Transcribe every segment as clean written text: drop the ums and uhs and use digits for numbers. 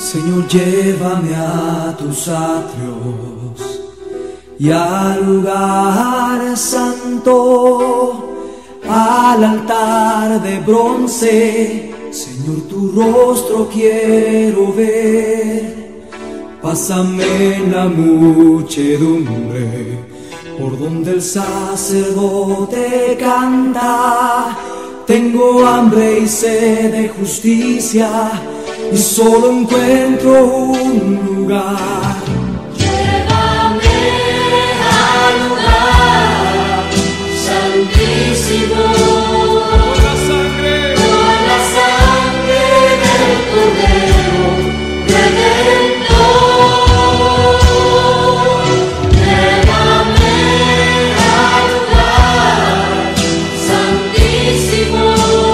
Señor, llévame a tus atrios y al lugar santo, al altar de bronce. Señor, tu rostro quiero ver. Pásame en la muchedumbre, por donde el sacerdote canta. Tengo hambre y sed de justicia, y solo encuentro un lugar. Llévame al lugar santísimo, Con la sangre del Cordero Redentor. Llévame al lugar santísimo,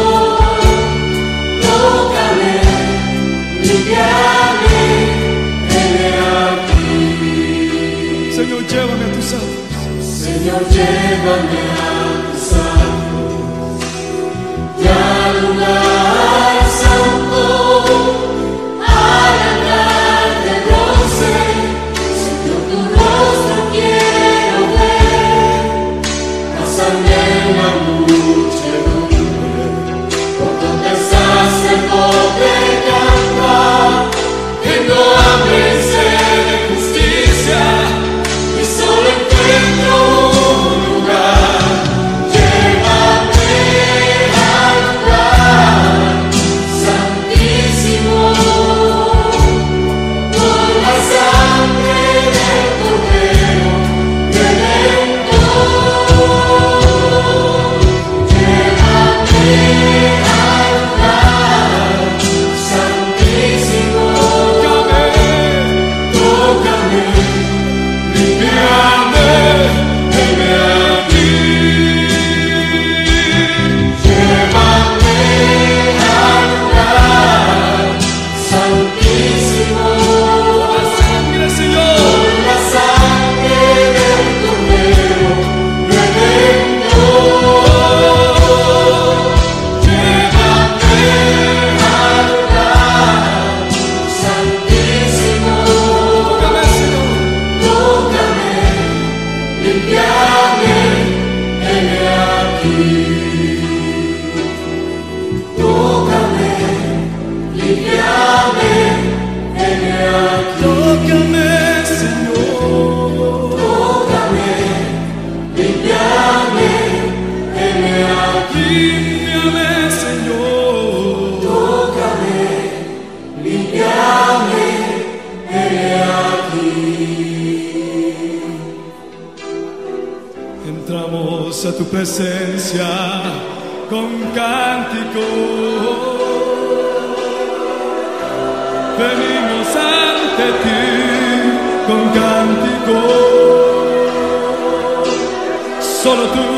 tócame, limpiame, heme aquí. Señor, llévame a tus atrios. Señor, llévame a tus atrios y al lugar santo, al altar de bronce. Señor, tu rostro quiero ver. Pásame en la muchedumbre, por donde el sacerdote canta. Tengo hambre y sed de justicia, y solo encuentro un lugar. Llévame al lugar santísimo, por la sangre del Cordero Redentor. Llévame al lugar santísimo, tócame, limpiame, heme aquí. Llévame al lugar santísimo, La sangre, Señor. por la sangre del Cordero Redentor. Llévame al lugar santísimo, Tócame, Señor. tócame, limpiame, heme aquí. Tócame, limpiame, heme aquí. Tócame, Señor. Tócame, limpiame, heme aquí. Límpiame, Señor. Tócame, limpiame, heme aquí. Entramos a tu presencia con cántico. Venimos ante ti con cántico. Solo tú